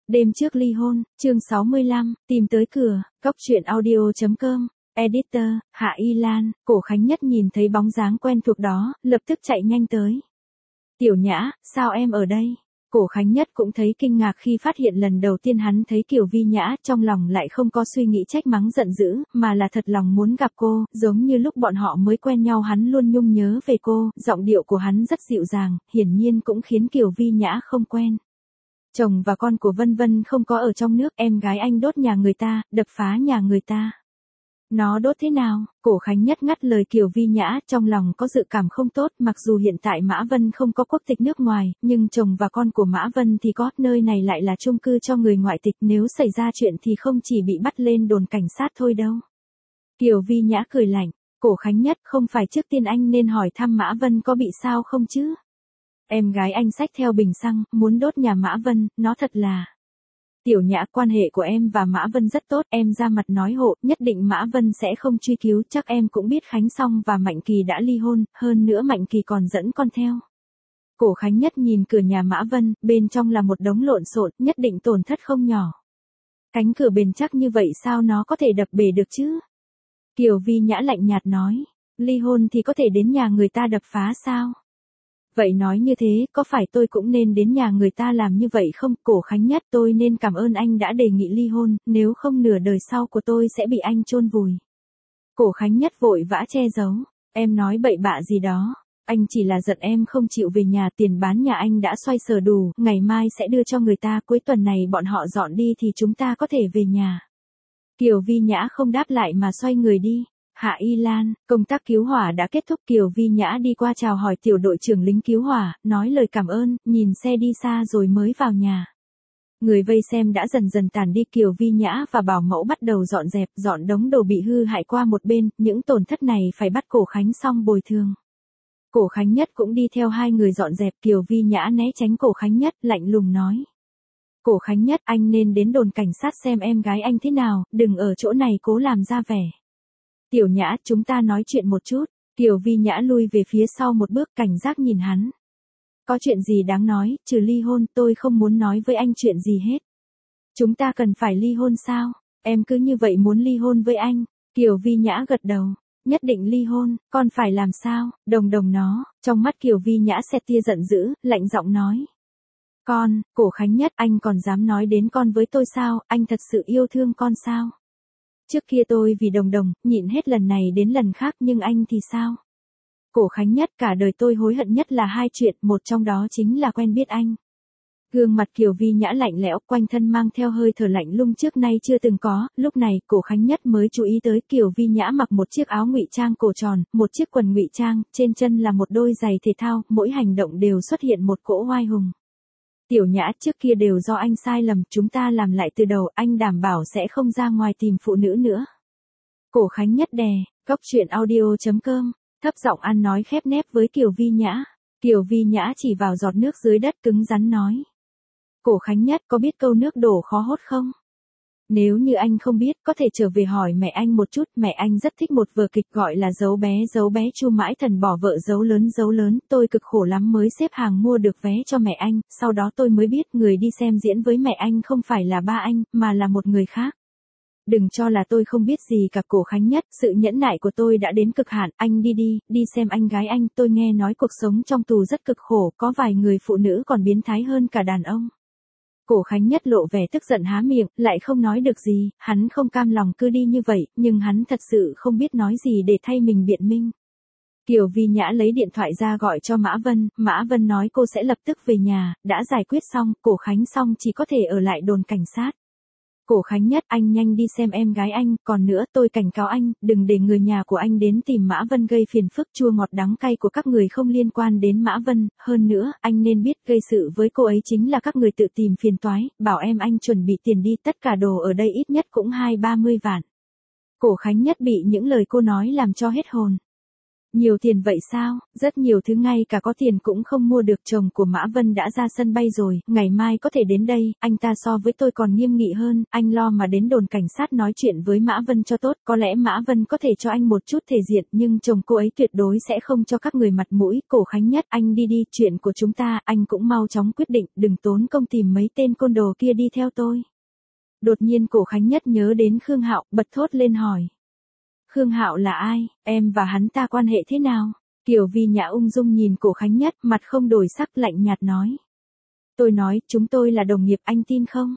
Đêm trước ly hôn, chương 65, tìm tới cửa, cóc truyện audio.com, editor, Hạ Y Lan. Cổ Khánh Nhất nhìn thấy bóng dáng quen thuộc đó, lập tức chạy nhanh tới. Tiểu Nhã, sao em ở đây? Cổ Khánh Nhất cũng thấy kinh ngạc khi phát hiện lần đầu tiên hắn thấy Kiều Vi Nhã, trong lòng lại không có suy nghĩ trách mắng giận dữ, mà là thật lòng muốn gặp cô, giống như lúc bọn họ mới quen nhau hắn luôn nhung nhớ về cô, giọng điệu của hắn rất dịu dàng, hiển nhiên cũng khiến Kiều Vi Nhã không quen. Chồng và con của Vân Vân không có ở trong nước, em gái anh đốt nhà người ta, đập phá nhà người ta. Nó đốt thế nào? Cổ Khánh Nhất ngắt lời Kiều Vi Nhã, trong lòng có dự cảm không tốt, mặc dù hiện tại Mã Vân không có quốc tịch nước ngoài, nhưng chồng và con của Mã Vân thì có, nơi này lại là chung cư cho người ngoại tịch, nếu xảy ra chuyện thì không chỉ bị bắt lên đồn cảnh sát thôi đâu. Kiều Vi Nhã cười lạnh, Cổ Khánh Nhất, không phải trước tiên anh nên hỏi thăm Mã Vân có bị sao không chứ? Em gái anh xách theo bình xăng, muốn đốt nhà Mã Vân, nó thật là... Tiểu Nhã, quan hệ của em và Mã Vân rất tốt, em ra mặt nói hộ, nhất định Mã Vân sẽ không truy cứu, chắc em cũng biết Khánh Song và Mạnh Kỳ đã ly hôn, hơn nữa Mạnh Kỳ còn dẫn con theo. Cổ Khánh Nhất nhìn cửa nhà Mã Vân, bên trong là một đống lộn xộn, nhất định tổn thất không nhỏ. Cánh cửa bền chắc như vậy sao nó có thể đập bể được chứ? Kiều Vi Nhã lạnh nhạt nói, ly hôn thì có thể đến nhà người ta đập phá sao? Vậy nói như thế, có phải tôi cũng nên đến nhà người ta làm như vậy không? Cổ Khánh Nhất, tôi nên cảm ơn anh đã đề nghị ly hôn, nếu không nửa đời sau của tôi sẽ bị anh chôn vùi. Cổ Khánh Nhất vội vã che giấu, em nói bậy bạ gì đó, anh chỉ là giận em không chịu về nhà, tiền bán nhà anh đã xoay sở đủ, ngày mai sẽ đưa cho người ta, cuối tuần này bọn họ dọn đi thì chúng ta có thể về nhà. Kiều Vi Nhã không đáp lại mà xoay người đi. Hạ Y Lan, công tác cứu hỏa đã kết thúc, Kiều Vi Nhã đi qua chào hỏi tiểu đội trưởng lính cứu hỏa, nói lời cảm ơn, nhìn xe đi xa rồi mới vào nhà. Người vây xem đã dần dần tàn đi, Kiều Vi Nhã và bảo mẫu bắt đầu dọn dẹp, dọn đống đồ bị hư hại qua một bên, những tổn thất này phải bắt Cổ Khánh Song bồi thường. Cổ Khánh Nhất cũng đi theo hai người dọn dẹp, Kiều Vi Nhã né tránh Cổ Khánh Nhất, lạnh lùng nói. Cổ Khánh Nhất, anh nên đến đồn cảnh sát xem em gái anh thế nào, đừng ở chỗ này cố làm ra vẻ. Tiểu Nhã, chúng ta nói chuyện một chút. Kiều Vi Nhã lui về phía sau một bước, cảnh giác nhìn hắn. Có chuyện gì đáng nói, trừ ly hôn, tôi không muốn nói với anh chuyện gì hết. Chúng ta cần phải ly hôn sao? Em cứ như vậy muốn ly hôn với anh? Kiều Vi Nhã gật đầu. Nhất định ly hôn, con phải làm sao? Đồng nó. Trong mắt Kiều Vi Nhã xẹt tia giận dữ, lạnh giọng nói. Con, Cổ Khánh Nhất, anh còn dám nói đến con với tôi sao? Anh thật sự yêu thương con sao? Trước kia tôi vì đồng, nhịn hết lần này đến lần khác, nhưng anh thì sao? Cổ Khánh Nhất, cả đời tôi hối hận nhất là hai chuyện, một trong đó chính là quen biết anh. Gương mặt Kiều Vi Nhã lạnh lẽo, quanh thân mang theo hơi thở lạnh lùng trước nay chưa từng có, lúc này, Cổ Khánh Nhất mới chú ý tới Kiều Vi Nhã mặc một chiếc áo ngụy trang cổ tròn, một chiếc quần ngụy trang, trên chân là một đôi giày thể thao, mỗi hành động đều xuất hiện một cỗ oai hùng. Tiểu Nhã, trước kia đều do anh sai lầm, chúng ta làm lại từ đầu, anh đảm bảo sẽ không ra ngoài tìm phụ nữ nữa. Cổ Khánh Nhất đè, cóc truyện audio.com, thấp giọng ăn nói khép nép với Kiều Vi Nhã. Kiều Vi Nhã chỉ vào giọt nước dưới đất cứng rắn nói. Cổ Khánh Nhất, có biết câu nước đổ khó hốt không? Nếu như anh không biết, có thể trở về hỏi mẹ anh một chút, mẹ anh rất thích một vở kịch gọi là Dấu bé Chu Mãi Thần bỏ vợ dấu lớn, tôi cực khổ lắm mới xếp hàng mua được vé cho mẹ anh, sau đó tôi mới biết người đi xem diễn với mẹ anh không phải là ba anh, mà là một người khác. Đừng cho là tôi không biết gì cả. Cổ Khánh Nhất, sự nhẫn nại của tôi đã đến cực hạn, anh đi xem anh gái anh, tôi nghe nói cuộc sống trong tù rất cực khổ, có vài người phụ nữ còn biến thái hơn cả đàn ông. Cổ Khánh Nhất lộ vẻ tức giận há miệng, lại không nói được gì, hắn không cam lòng cứ đi như vậy, nhưng hắn thật sự không biết nói gì để thay mình biện minh. Kiều Vi Nhã lấy điện thoại ra gọi cho Mã Vân nói cô sẽ lập tức về nhà, đã giải quyết xong, Cổ Khánh Song chỉ có thể ở lại đồn cảnh sát. Cổ Khánh Nhất, anh nhanh đi xem em gái anh, còn nữa tôi cảnh cáo anh, đừng để người nhà của anh đến tìm Mã Vân gây phiền phức, chua ngọt đắng cay của các người không liên quan đến Mã Vân, hơn nữa, anh nên biết gây sự với cô ấy chính là các người tự tìm phiền toái, bảo em anh chuẩn bị tiền đi, tất cả đồ ở đây ít nhất cũng 20-30 vạn. Cổ Khánh Nhất bị những lời cô nói làm cho hết hồn. Nhiều tiền vậy sao, rất nhiều thứ ngay cả có tiền cũng không mua được. Chồng của Mã Vân đã ra sân bay rồi, ngày mai có thể đến đây, anh ta so với tôi còn nghiêm nghị hơn, anh lo mà đến đồn cảnh sát nói chuyện với Mã Vân cho tốt, có lẽ Mã Vân có thể cho anh một chút thể diện, nhưng chồng cô ấy tuyệt đối sẽ không cho các người mặt mũi. Cổ Khánh Nhất, anh đi đi, chuyện của chúng ta, anh cũng mau chóng quyết định, đừng tốn công tìm mấy tên côn đồ kia đi theo tôi. Đột nhiên Cổ Khánh Nhất nhớ đến Khương Hạo, bật thốt lên hỏi. Khương Hạo là ai, em và hắn ta quan hệ thế nào? Kiều Vi Nhã ung dung nhìn Cổ Khánh Nhất, mặt không đổi sắc, lạnh nhạt nói. Tôi nói, chúng tôi là đồng nghiệp, anh tin không?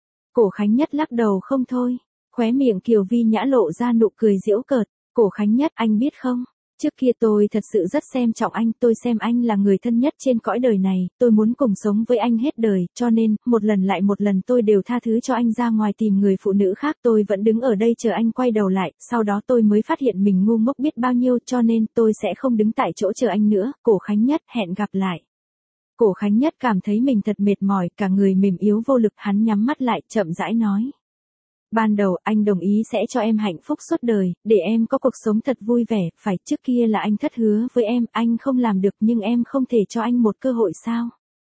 Cổ Khánh Nhất lắc đầu không thôi. Khóe miệng Kiều Vi Nhã lộ ra nụ cười giễu cợt. Cổ Khánh Nhất, anh biết không? Trước kia tôi thật sự rất xem trọng anh, tôi xem anh là người thân nhất trên cõi đời này, tôi muốn cùng sống với anh hết đời, cho nên, một lần lại một lần tôi đều tha thứ cho anh ra ngoài tìm người phụ nữ khác, tôi vẫn đứng ở đây chờ anh quay đầu lại, sau đó tôi mới phát hiện mình ngu ngốc biết bao nhiêu, cho nên tôi sẽ không đứng tại chỗ chờ anh nữa. Cổ Khánh Nhất, hẹn gặp lại. Cổ Khánh Nhất cảm thấy mình thật mệt mỏi, cả người mềm yếu vô lực, hắn nhắm mắt lại, chậm rãi nói. Ban đầu anh đồng ý sẽ cho em hạnh phúc suốt đời, để em có cuộc sống thật vui vẻ, phải, trước kia là anh thất hứa với em, anh không làm được, nhưng em không thể cho anh một cơ hội sao?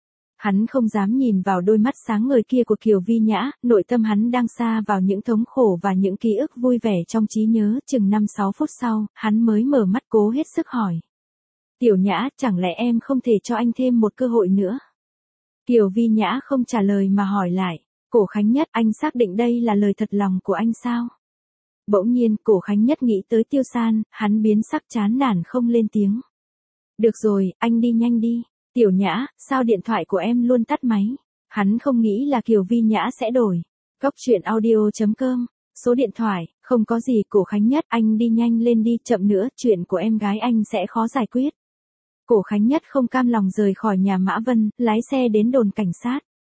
Hắn không dám nhìn vào đôi mắt sáng ngời kia của Kiều Vi Nhã, nội tâm hắn đang sa vào những thống khổ và những ký ức vui vẻ trong trí nhớ. Chừng 5-6 phút sau, hắn mới mở mắt cố hết sức hỏi. Tiểu Nhã, chẳng lẽ em không thể cho anh thêm một cơ hội nữa? Kiều Vi Nhã không trả lời mà hỏi lại. Cổ Khánh Nhất, anh xác định đây là lời thật lòng của anh sao? Bỗng nhiên, Cổ Khánh Nhất nghĩ tới Tiêu San, hắn biến sắc chán nản không lên tiếng. Được rồi, anh đi nhanh đi. Tiểu Nhã, sao điện thoại của em luôn tắt máy? Hắn không nghĩ là Kiều Vi Nhã sẽ đổi. Góc truyện audio.com, số điện thoại, không có gì. Cổ Khánh Nhất, anh đi nhanh lên đi, chậm nữa, chuyện của em gái anh sẽ khó giải quyết. Cổ Khánh Nhất không cam lòng rời khỏi nhà Mã Vân, lái xe đến đồn cảnh sát.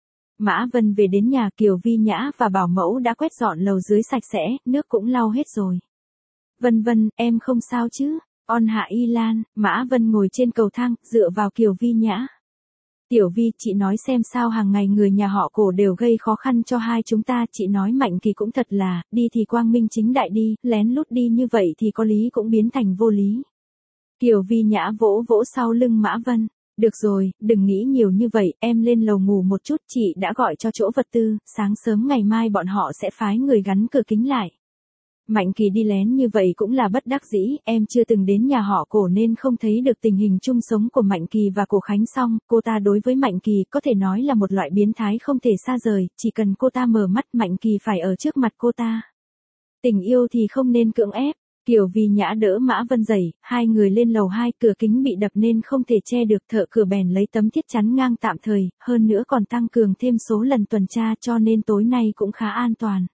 Mã Vân về đến nhà, Kiều Vi Nhã và bảo mẫu đã quét dọn lầu dưới sạch sẽ, nước cũng lau hết rồi. Vân Vân, em không sao chứ? On Hạ Y Lan, Mã Vân ngồi trên cầu thang, dựa vào Kiều Vi Nhã. Tiểu Vi, chị nói xem sao hàng ngày người nhà họ Cổ đều gây khó khăn cho hai chúng ta, chị nói Mạnh Kỳ cũng thật là, đi thì quang minh chính đại đi, lén lút đi như vậy thì có lý cũng biến thành vô lý. Kiều Vi Nhã vỗ vỗ sau lưng Mã Vân. Được rồi, đừng nghĩ nhiều như vậy, em lên lầu ngủ một chút, chị đã gọi cho chỗ vật tư, sáng sớm ngày mai bọn họ sẽ phái người gắn cửa kính lại. Mạnh Kỳ đi lén như vậy cũng là bất đắc dĩ, em chưa từng đến nhà họ Cổ nên không thấy được tình hình chung sống của Mạnh Kỳ và Cổ Khánh Song, cô ta đối với Mạnh Kỳ có thể nói là một loại biến thái không thể xa rời, chỉ cần cô ta mở mắt Mạnh Kỳ phải ở trước mặt cô ta. Tình yêu thì không nên cưỡng ép. Kiều Vi Nhã đỡ Mã Vân dậy, hai người lên lầu 2, cửa kính bị đập nên không thể che được, thợ cửa bèn lấy tấm thiết chắn ngang tạm thời, hơn nữa còn tăng cường thêm số lần tuần tra cho nên tối nay cũng khá an toàn.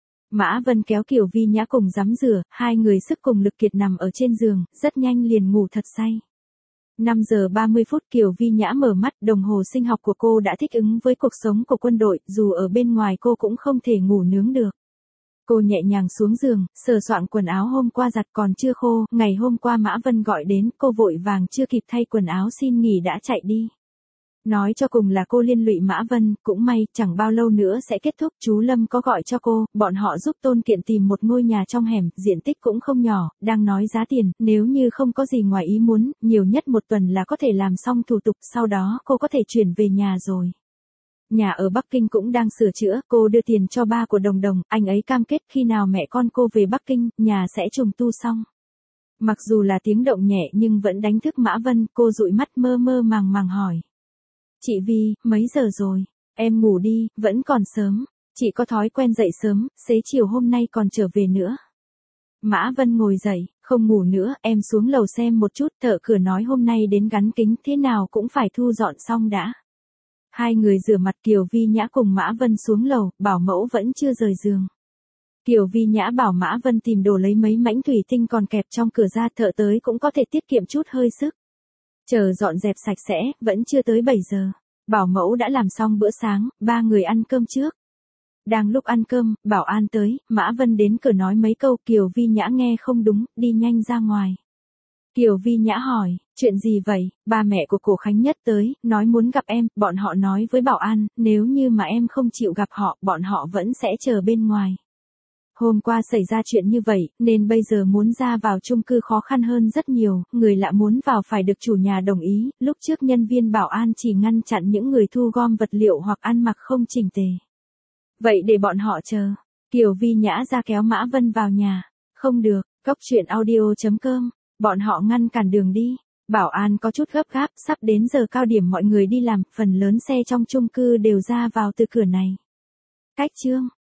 Mã Vân kéo Kiều Vi Nhã cùng tắm rửa, hai người sức cùng lực kiệt nằm ở trên giường, rất nhanh liền ngủ thật say. 5 giờ 30 phút Kiều Vi Nhã mở mắt, đồng hồ sinh học của cô đã thích ứng với cuộc sống của quân đội, dù ở bên ngoài cô cũng không thể ngủ nướng được. Cô nhẹ nhàng xuống giường, sờ soạn quần áo hôm qua giặt còn chưa khô, ngày hôm qua Mã Vân gọi đến, cô vội vàng chưa kịp thay quần áo xin nghỉ đã chạy đi. Nói cho cùng là cô liên lụy Mã Vân, cũng may, chẳng bao lâu nữa sẽ kết thúc, chú Lâm có gọi cho cô, bọn họ giúp Tôn Kiện tìm một ngôi nhà trong hẻm, diện tích cũng không nhỏ, đang nói giá tiền, nếu như không có gì ngoài ý muốn, nhiều nhất một tuần là có thể làm xong thủ tục, sau đó cô có thể chuyển về nhà rồi. Nhà ở Bắc Kinh cũng đang sửa chữa, cô đưa tiền cho ba của Đồng Đồng, anh ấy cam kết khi nào mẹ con cô về Bắc Kinh, nhà sẽ trùng tu xong. Mặc dù là tiếng động nhẹ nhưng vẫn đánh thức Mã Vân, cô dụi mắt mơ mơ màng màng hỏi. Chị Vi, mấy giờ rồi? Em ngủ đi, vẫn còn sớm. Chị có thói quen dậy sớm, xế chiều hôm nay còn trở về nữa. Mã Vân ngồi dậy, không ngủ nữa, em xuống lầu xem một chút, thợ cửa nói hôm nay đến gắn kính, thế nào cũng phải thu dọn xong đã. Hai người rửa mặt, Kiều Vi Nhã cùng Mã Vân xuống lầu, bảo mẫu vẫn chưa rời giường. Kiều Vi Nhã bảo Mã Vân tìm đồ lấy mấy mảnh thủy tinh còn kẹp trong cửa ra, thợ tới cũng có thể tiết kiệm chút hơi sức. Chờ dọn dẹp sạch sẽ, vẫn chưa tới 7 giờ. Bảo mẫu đã làm xong bữa sáng, ba người ăn cơm trước. Đang lúc ăn cơm, bảo an tới, Mã Vân đến cửa nói mấy câu, Kiều Vi Nhã nghe không đúng, đi nhanh ra ngoài. Kiều Vi Nhã hỏi, chuyện gì vậy? Ba mẹ của Cổ Khánh Nhất tới, nói muốn gặp em, bọn họ nói với bảo an, nếu như mà em không chịu gặp họ, bọn họ vẫn sẽ chờ bên ngoài. Hôm qua xảy ra chuyện như vậy, nên bây giờ muốn ra vào chung cư khó khăn hơn rất nhiều, người lạ muốn vào phải được chủ nhà đồng ý, lúc trước nhân viên bảo an chỉ ngăn chặn những người thu gom vật liệu hoặc ăn mặc không chỉnh tề. Vậy để bọn họ chờ. Kiều Vi Nhã ra kéo Mã Vân vào nhà. Không được, Cốc truyện audio.com, bọn họ ngăn cản đường đi. Bảo an có chút gấp gáp, sắp đến giờ cao điểm mọi người đi làm, phần lớn xe trong chung cư đều ra vào từ cửa này. Cách chương